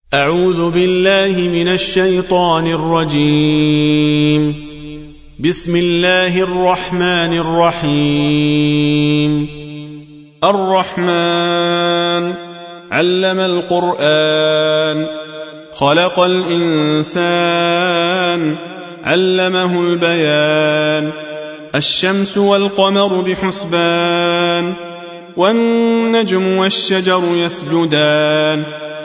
أعوذ بالله من الشيطان الرجيم. بسم الله الرحمن الرحيم. الرحمن علم القرآن، خلق الإنسان، علمه البيان. الشمس والقمر بحسبان، والنجم والشجر يسجدان،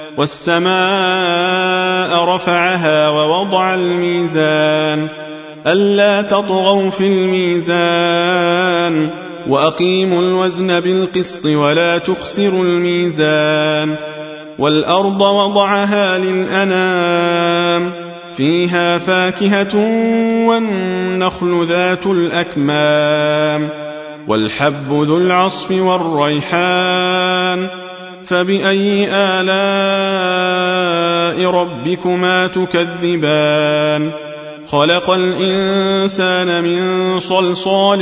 والسماء رفعها ووضع الميزان ألا تطغوا في الميزان وأقيموا الوزن بالقسط ولا تخسروا الميزان. والأرض وضعها للأنام، فيها فاكهة والنخل ذات الأكمام، والحب ذو العصف والريحان. فبأي آلاء ربكما تكذبان؟ خلق الإنسان من صلصال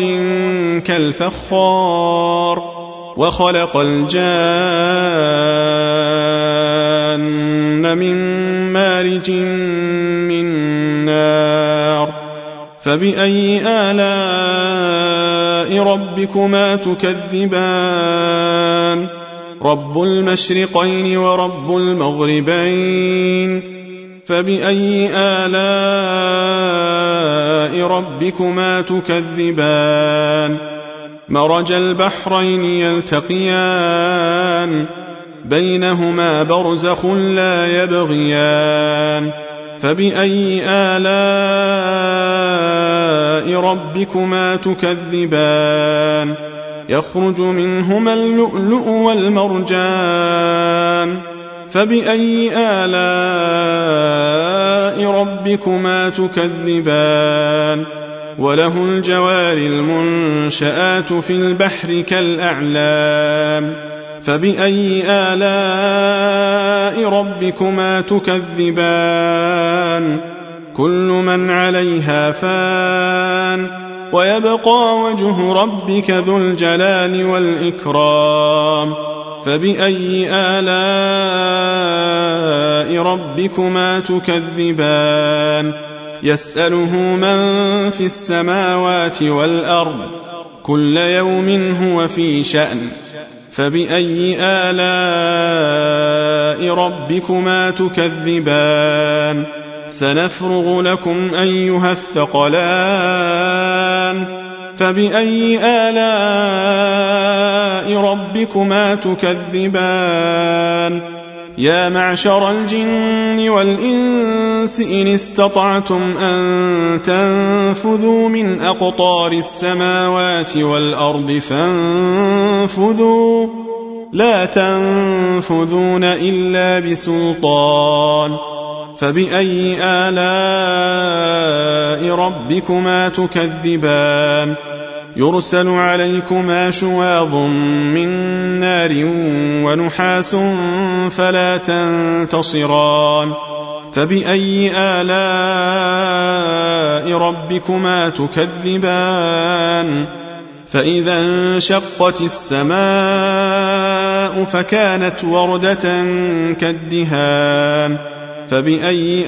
كالفخار، وخلق الجان من مارج من نار. فبأي آلاء ربكما تكذبان؟ رب المشرقين ورب المغربين. فبأي آلاء ربكما تكذبان؟ مرج البحرين يلتقيان، بينهما برزخ لا يبغيان. فبأي آلاء ربكما تكذبان؟ يخرج منهما اللؤلؤ والمرجان. فبأي آلاء ربكما تكذبان؟ وله الجوار المنشآت في البحر كالأعلام. فبأي آلاء ربكما تكذبان؟ كل من عليها فان، ويبقى وجه ربك ذو الجلال والإكرام. فبأي آلاء ربكما تكذبان؟ يسأله من في السماوات والأرض، كل يوم هو في شأن. فبأي آلاء ربكما تكذبان؟ سنفرغ لكم أيها الثقلان. فبأي آلاء ربكما تكذبان؟ يا معشر الجن والإنس إن استطعتم أن تنفذوا من أقطار السماوات والأرض فانفذوا، لا تنفذون إلا بسلطان. فبأي آلاء ربكما تكذبان؟ يرسل عليكما شواظ من نار ونحاس فلا تنتصران. فبأي آلاء ربكما تكذبان؟ فإذا انشقت السماء فكانت وردة كالدهان. فبأي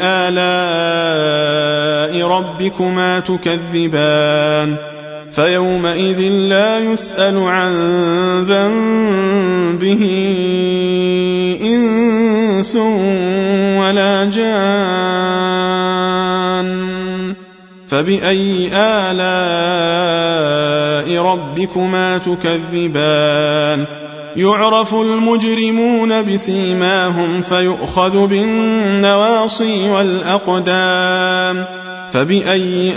آلاء ربكما تكذبان؟ فيومئذ لا يسأل عن ذنبه إنس ولا جان. فبأي آلاء ربكما تكذبان؟ يعرف المجرمون بسيماهم فيؤخذ بالنواصي والأقدام. فبأي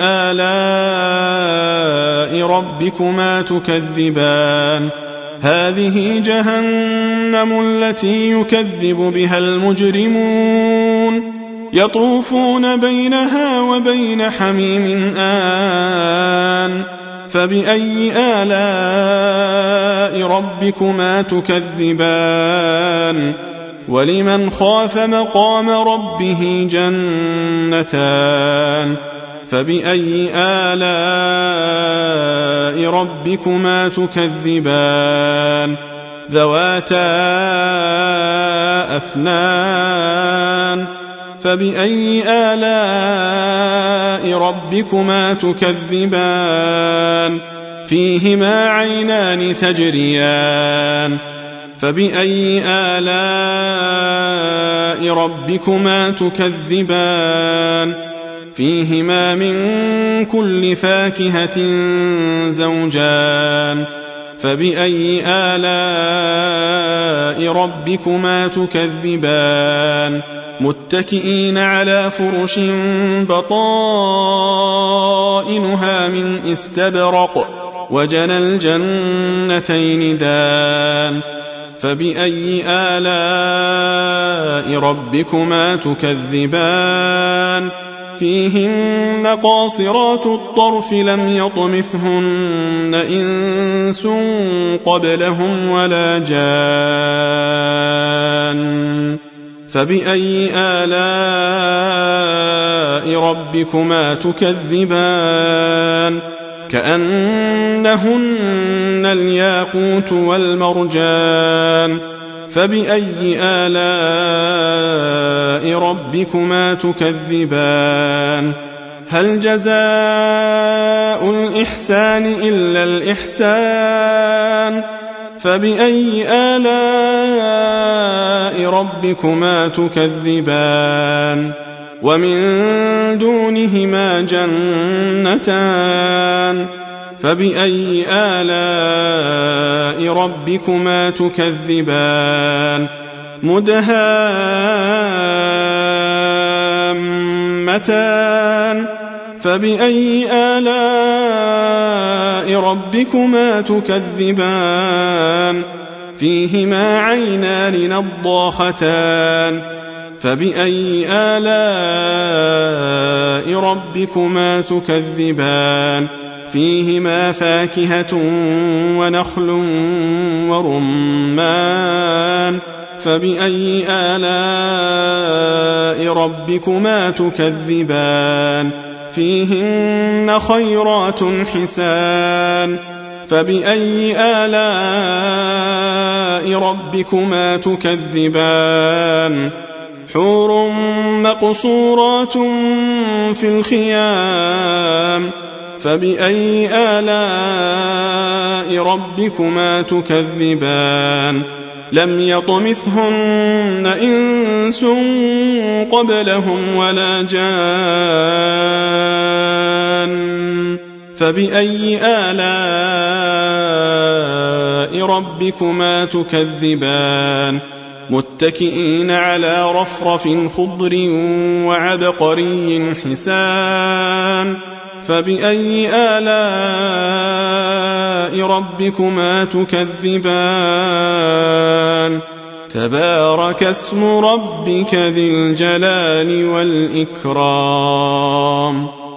آلاء ربكما تكذبان؟ هذه جهنم التي يكذب بها المجرمون، يطوفون بينها وبين حميم آن. فبأي آلاء ربكما تكذبان؟ ولمن خاف مقام ربه جنتان. فبأي آلاء ربكما تكذبان؟ ذواتا أفنان. فبأي آلاء ربكما تكذبان فيهما عينان تجريان فبأي آلاء ربكما تكذبان فيهما من كل فاكهة زوجان فبأي آلاء ربكما تكذبان متكئين على فرش بطائنها من استبرق وجنى الجنتين دان فبأي آلاء ربكما تكذبان فيهن قاصرات الطرف لم يطمثهن إنس قبلهم ولا جان فبأي آلاء ربكما تكذبان كأنهن الياقوت والمرجان فبأي آلاء ربكما تكذبان هل جزاء الإحسان إلا الإحسان فبأي آلاء ربكما تكذبان ومن دونهما جنتان فبأي آلاء ربكما تكذبان مدهامتان فبأي آلاء ربكما تكذبان فيهما عينان نضاختان فبأي آلاء ربكما تكذبان فيهما فاكهة ونخل ورمان فبأي آلاء ربكما تكذبان فيهن خيرات حسان فبأي آلاء ربكما تكذبان حور مقصورات في الخيام فبأي آلاء ربكما تكذبان لم يطمثهن إنس قبلهم ولا جان فبأي آلاء ربكما تكذبان متكئين على رفرف خضر وعبقري حسان فبأي آلاء ربكما تكذبان تبارك اسم ربك ذي الجلال والإكرام